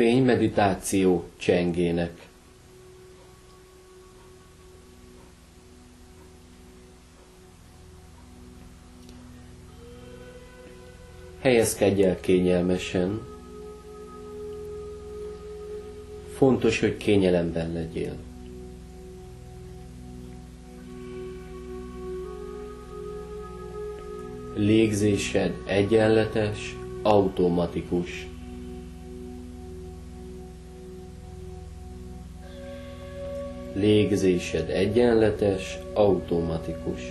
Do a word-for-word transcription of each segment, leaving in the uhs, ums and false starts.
fénymeditáció csengének. Helyezkedj el kényelmesen. Fontos, hogy kényelemben legyél. Légzésed egyenletes, automatikus. Légzésed egyenletes, automatikus.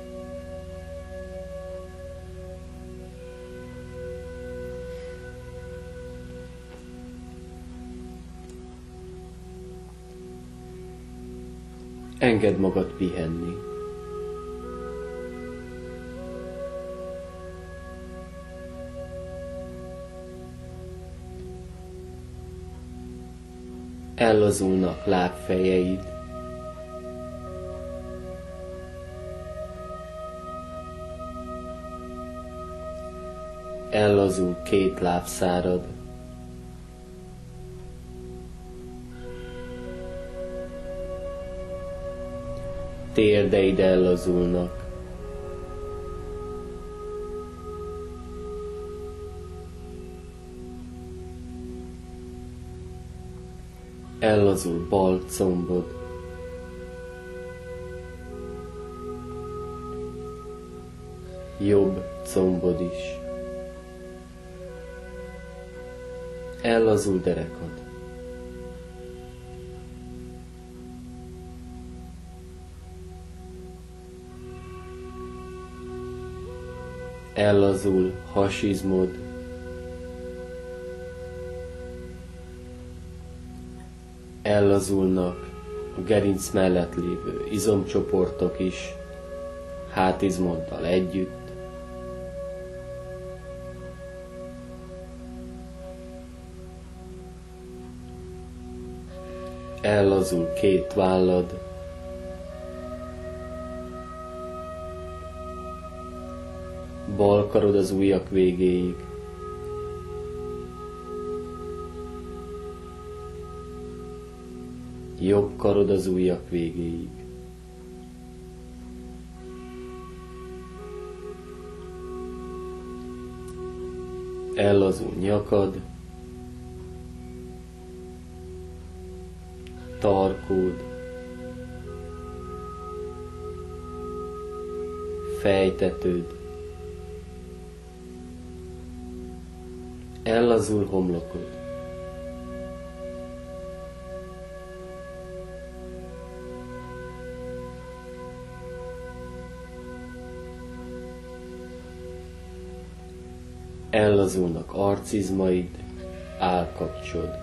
Engedd magad pihenni. Ellazulnak lábfejeid. Ellazul két lábszárad. Térdeid ellazulnak. Ellazul bal combod. Jobb combod is. Ellazul derekad. Ellazul hasizmod. Ellazulnak a gerinc mellett lévő izomcsoportok is, hátizmoddal együtt. Ellazul két vállad. Bal karod az ujjak végéig. Jobb karod az ujjak végéig. Ellazul nyakad. Tarkód. Fejtetőd. Ellazul homlokod. Ellazulnak arcizmaid, állkapcsod.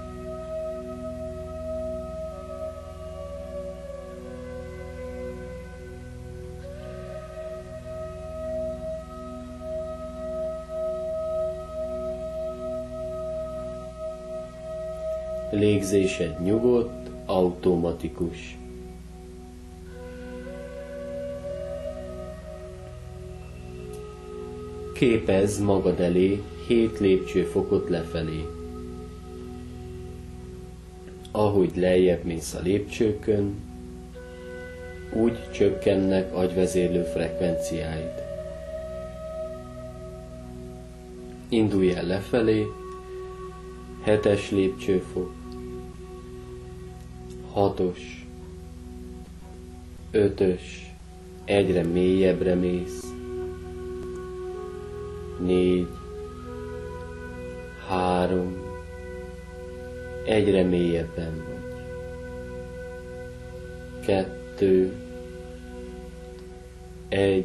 Légzésed nyugodt, automatikus. Képezz magad elé hét lépcsőfokot lefelé. Ahogy lejjebb mész a lépcsőkön, úgy csökkennek agyvezérlő frekvenciáid. Indulj el lefelé, hetes lépcsőfok, hatos, ötös, egyre mélyebbre mész, négy, három, egyre mélyebben vagy, kettő, egy,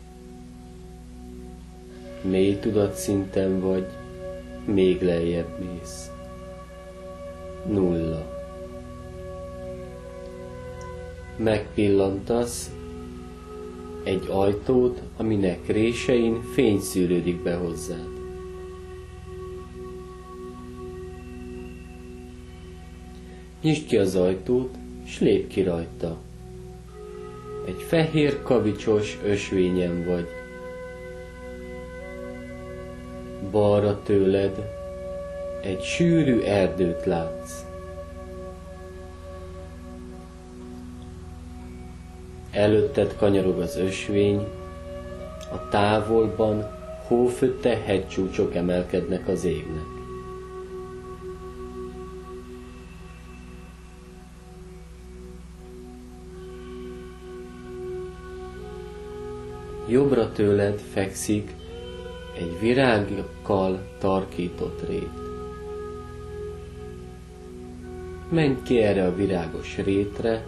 mély tudatszinten vagy, még lejjebb mész, nulla. Megpillantasz egy ajtót, aminek résein fény szűrődik be hozzád. Nyisd ki az ajtót, s lépj ki rajta. Egy fehér kavicsos ösvényen vagy. Balra tőled egy sűrű erdőt látsz. Előtted kanyarog az ösvény, a távolban hófötte hegycsúcsok emelkednek az égnek. Jobbra tőled fekszik egy virágokkal tarkított rét. Menj ki erre a virágos rétre,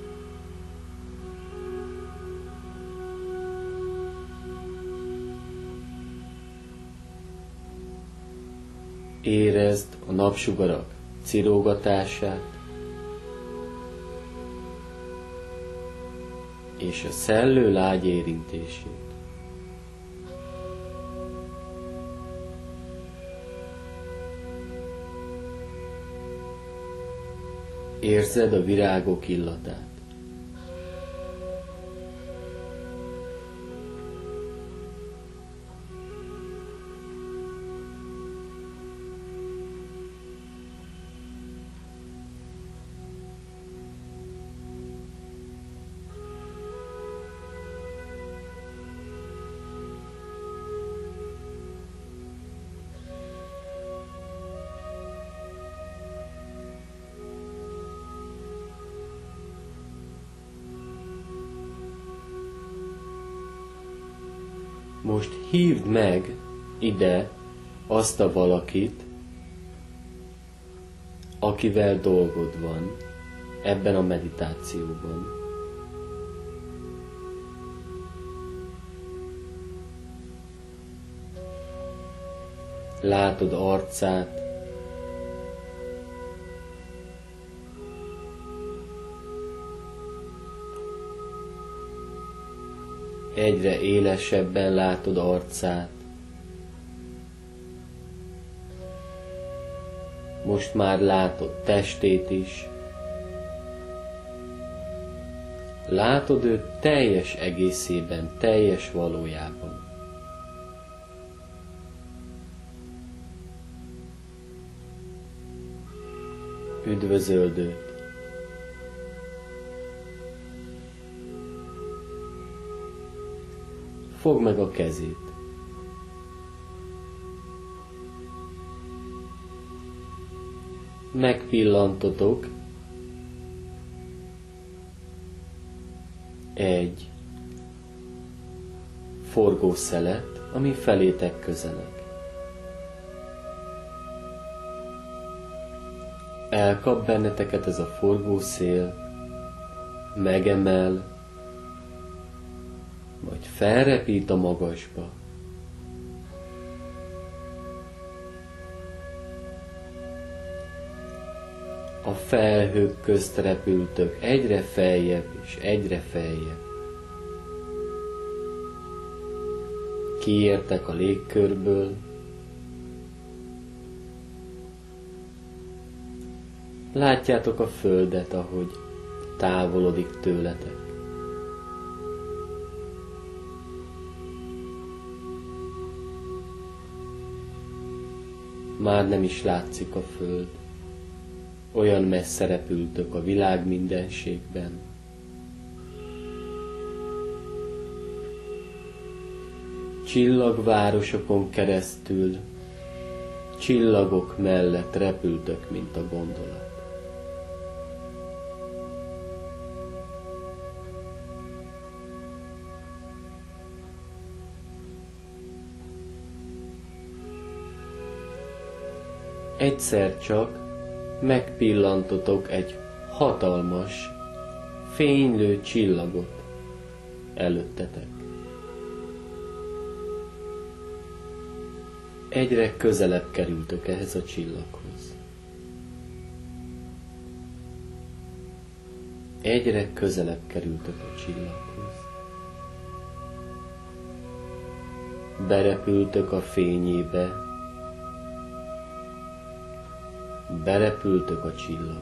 érezd a napsugarak cirógatását, és a szellő lágy érintését. Érzed a virágok illatát. Most hívd meg ide azt a valakit, akivel dolgod van ebben a meditációban. Látod arcát, egyre élesebben látod arcát. Most már látod testét is. Látod őt teljes egészében, teljes valójában. Üdvözöld őt. Fogd meg a kezét. Megpillantotok egy forgószelet, ami felétek közeleg. Elkap benneteket ez a forgószél, megemel, majd felrepít a magasba. A felhők közt repültök egyre feljebb és egyre feljebb. Kiértek a légkörből, látjátok a földet, ahogy távolodik tőletek. Már nem is látszik a föld, olyan messze repültök a világ mindenségben. Csillagvárosokon keresztül, csillagok mellett repültök, mint a gondolat. Egyszer csak megpillantotok egy hatalmas, fénylő csillagot előttetek. Egyre közelebb kerültök ehhez a csillaghoz. Egyre közelebb kerültök a csillaghoz. Berepültök a fényébe, berepültök a csillagba.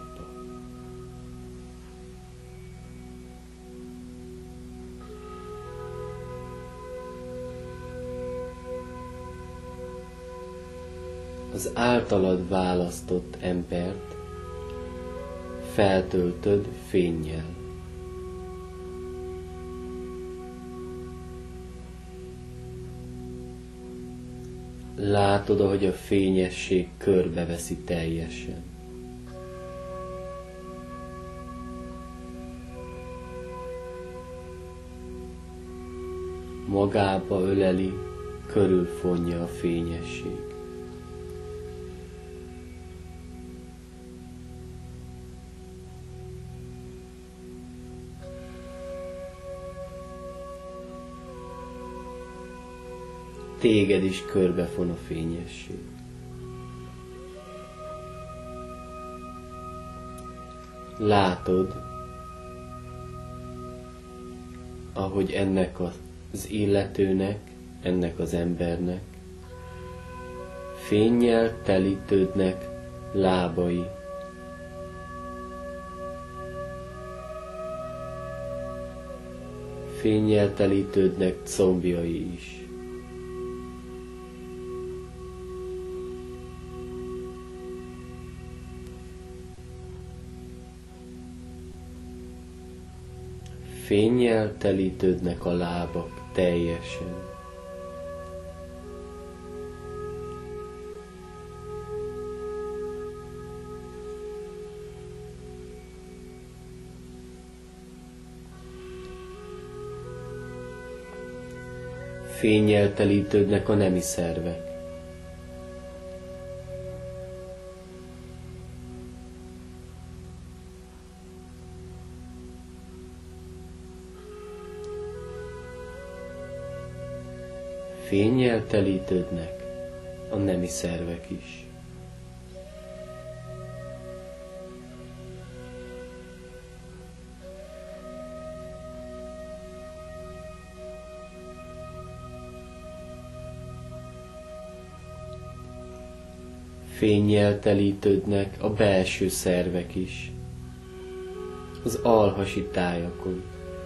az általad választott embert feltöltöd fénnyel. Látod, ahogy a fényesség körbeveszi teljesen. Magába öleli, körülfonja a fényesség. Téged is körbefon a fényesség. Látod, ahogy ennek az illetőnek, ennek az embernek fénnyel telítődnek lábai. Fénnyel telítődnek combjai is. Fénnyel telítődnek a lábak teljesen. Fénnyel telítődnek a nemi szervek. Fénnyel telítődnek a nemi szervek is. Fénnyel telítődnek a belső szervek is, az alhasi tájakon.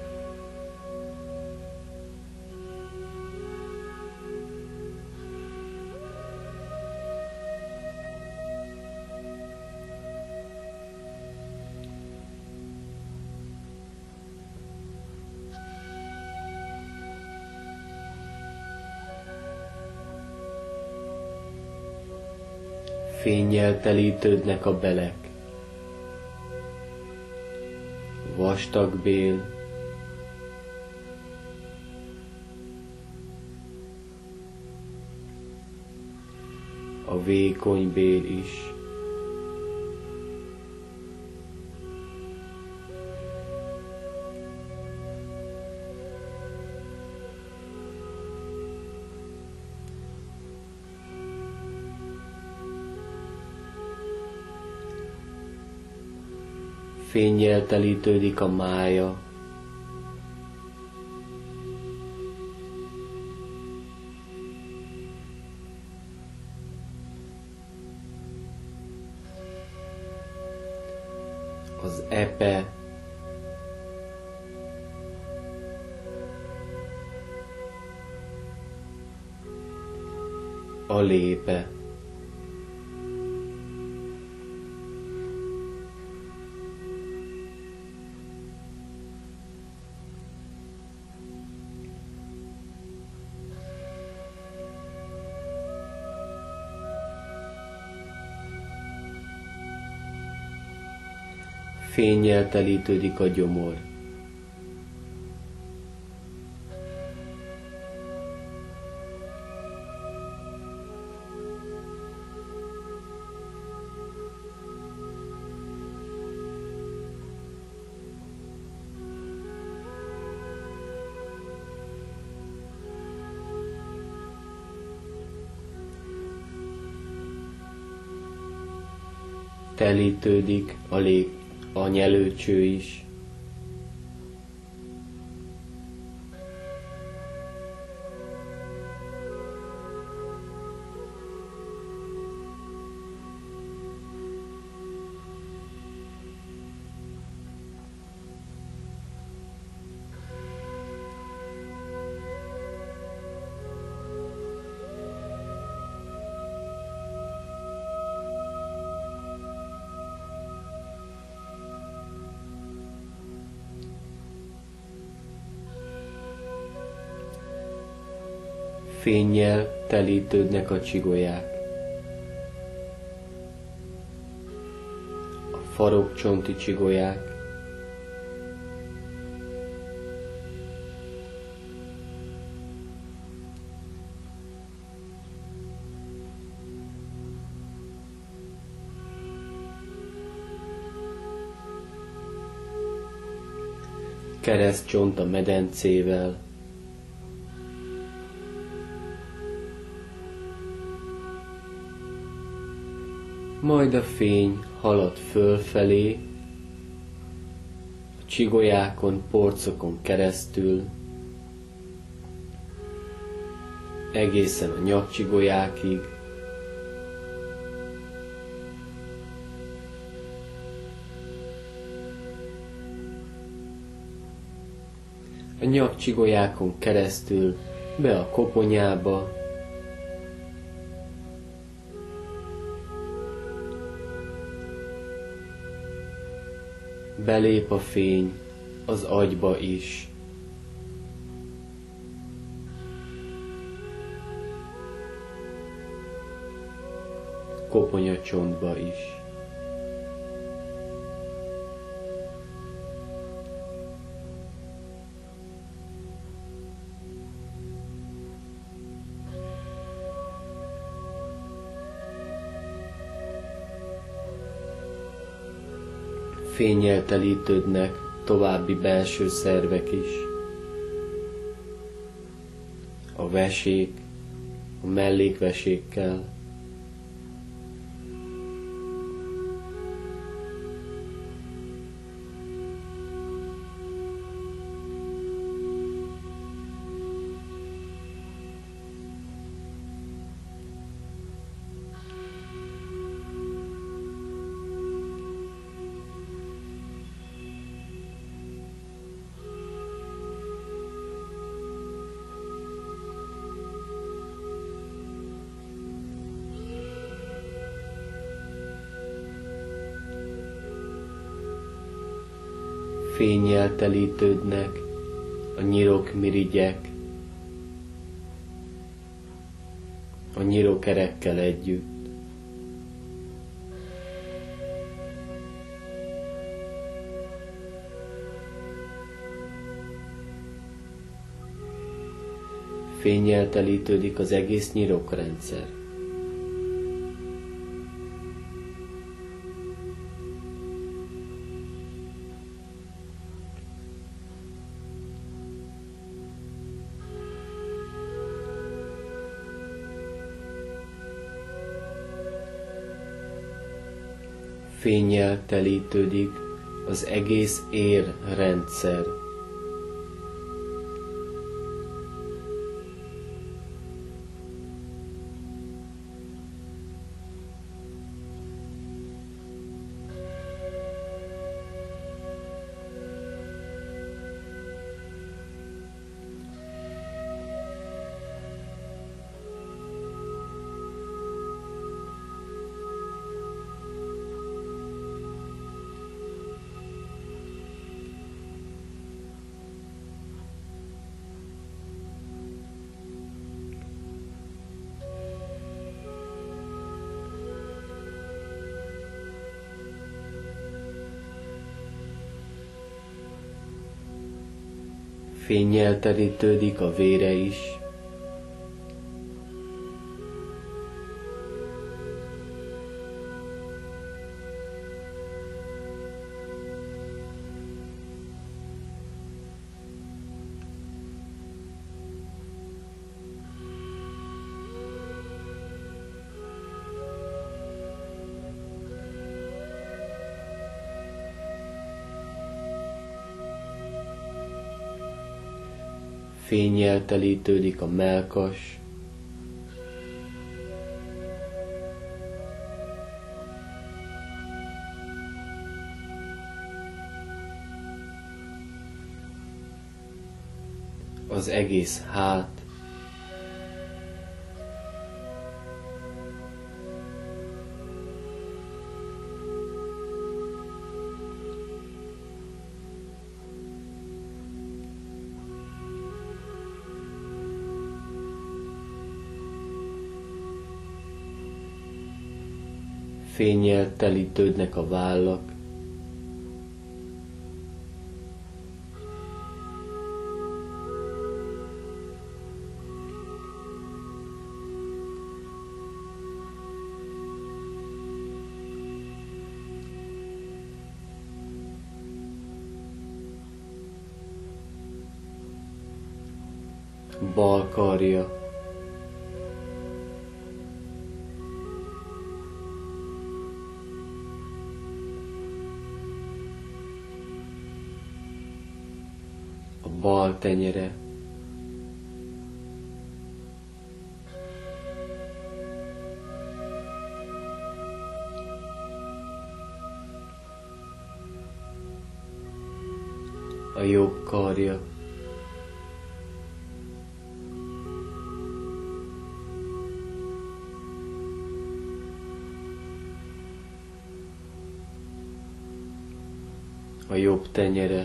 Fénnyel telítődnek a belek, vastag bél, a vékony bél is, fénnyel telítődik a mája, az epe, a lépe. Fénnyel telítődik a gyomor. Telítődik a lég, a nyelőcső is. Fénnyel telítődnek a csigolyák. A farokcsonti csigolyák, keresztcsont a medencével, majd a fény halad fölfelé, a csigolyákon, porcokon keresztül, egészen a nyakcsigolyákig, a nyakcsigolyákon keresztül be a koponyába, belép a fény az agyba is. Koponyacsontba is. Fénnyel telítődnek további belső szervek is. A vesék, a mellékvesékkel, fénnyel telítődnek a nyirokmirigyek, a nyirokerekkel együtt. Fénnyel telítődik az egész nyirokrendszer. Fénnyel telítődik az egész érrendszer. Fénnyel terítődik a vére is. Fénnyel telítődik a mellkas, az egész hát, Fénnyel telítődnek a vállak, bal karja, a bal tenyere, a jobb karja, a jobb tenyere,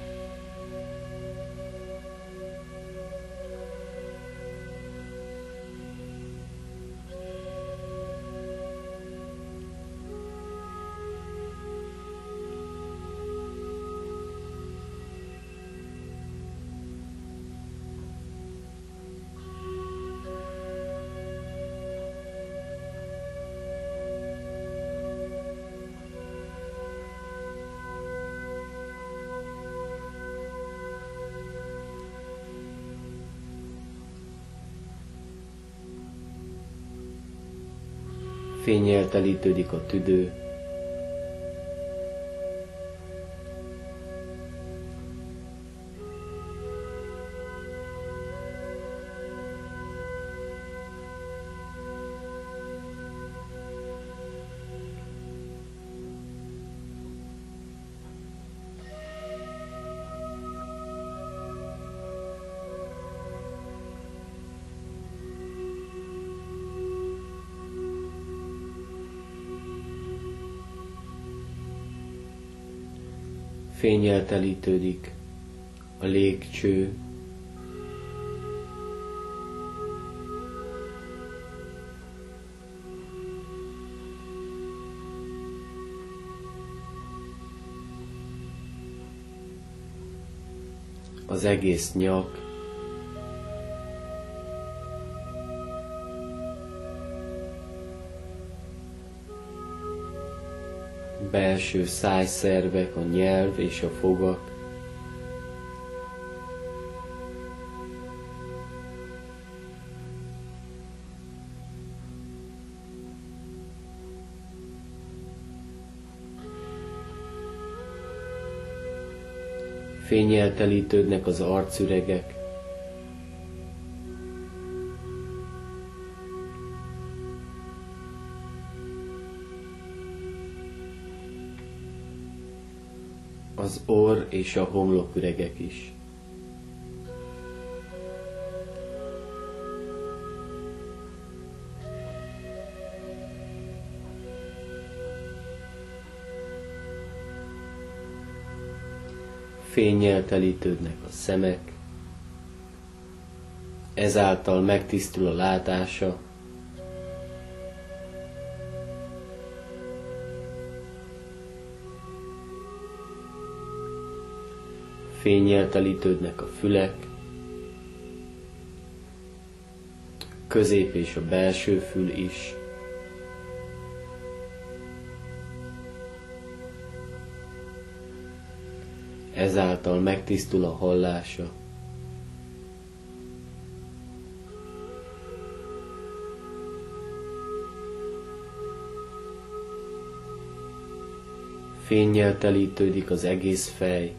fénnyel telítődik a tüdő, fénnyel telítődik a légcső, az egész nyak, belső szájszervek, a nyelv és a fogak, fénnyel telítődnek az arcüregek, az orr és a homloküregek is. Fénnyel telítődnek a szemek, ezáltal megtisztul a látása, fénnyel telítődnek a fülek, közép és a belső fül is, ezáltal megtisztul a hallása, fénnyel telítődik az egész fej,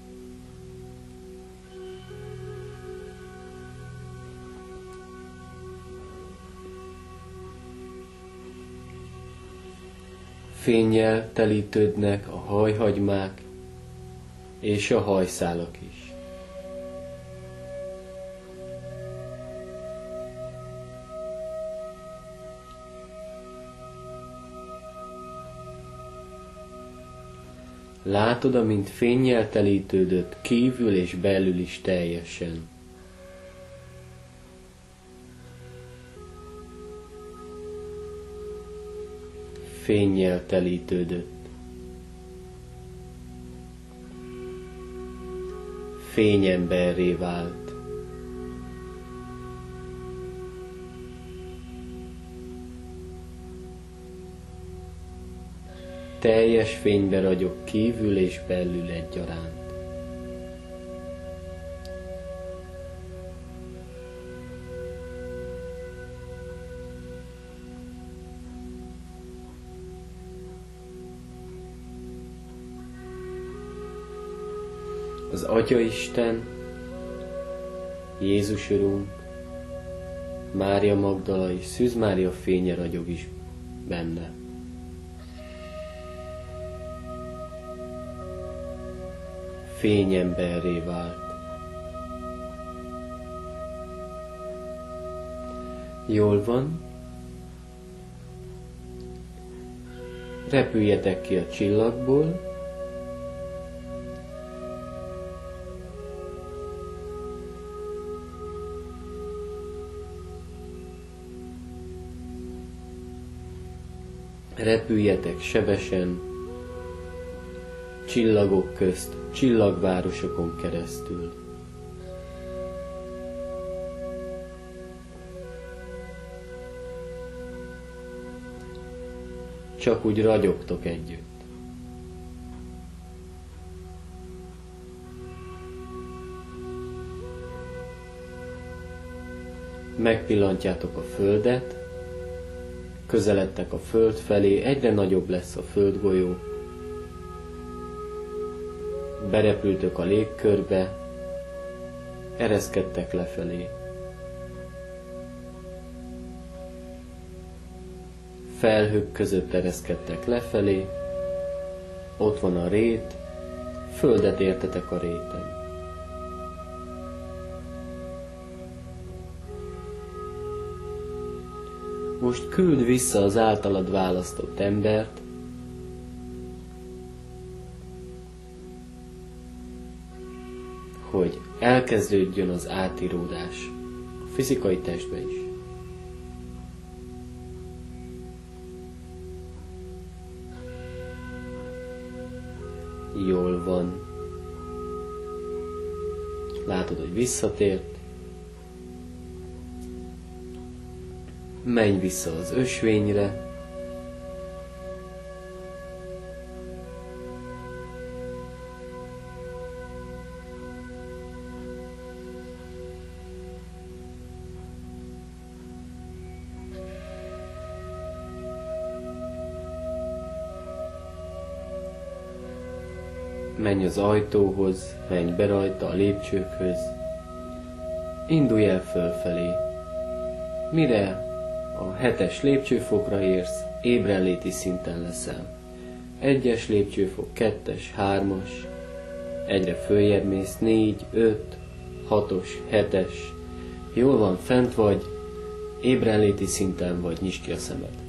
fénnyel telítődnek a hajhagymák és a hajszálak is. Látod, amint fénnyel telítődött kívül és belül is teljesen. fénnyel telítődött. Fényemberré vált. Teljes fénybe ragyog kívül és belül egyaránt. Az Atyaisten, Jézus Urunk, Mária Magdala és Szűz Mária fénye ragyog is benne. Fényemberré vált. Jól van. Repüljetek ki a csillagból, repüljetek sebesen, csillagok közt, csillagvárosokon keresztül. Csak úgy ragyogtok együtt. Megpillantjátok a Földet, közeledtek a Föld felé, egyre nagyobb lesz a földgolyó. Berepültök a légkörbe, ereszkedtek lefelé. Felhők között ereszkedtek lefelé, ott van a rét, Földet értetek a réten. Most küld vissza az általad választott embert, hogy elkezdődjön az átíródás a fizikai testbe is. Jól van. Látod, hogy visszatért. Menj vissza az ösvényre. Menj az ajtóhoz, menj be rajta a lépcsőkhöz. Indulj el fölfelé. Mire a hetes lépcsőfokra érsz, ébrenléti szinten leszel. Egyes lépcsőfok, kettes, hármas, egyre följebb mész, négy, öt, hatos, hetes. Jól van, fent vagy, ébrenléti szinten vagy, nyisd ki a szemed.